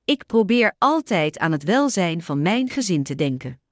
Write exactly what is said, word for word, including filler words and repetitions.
Ik probeer altijd aan het welzijn van mijn gezin te denken.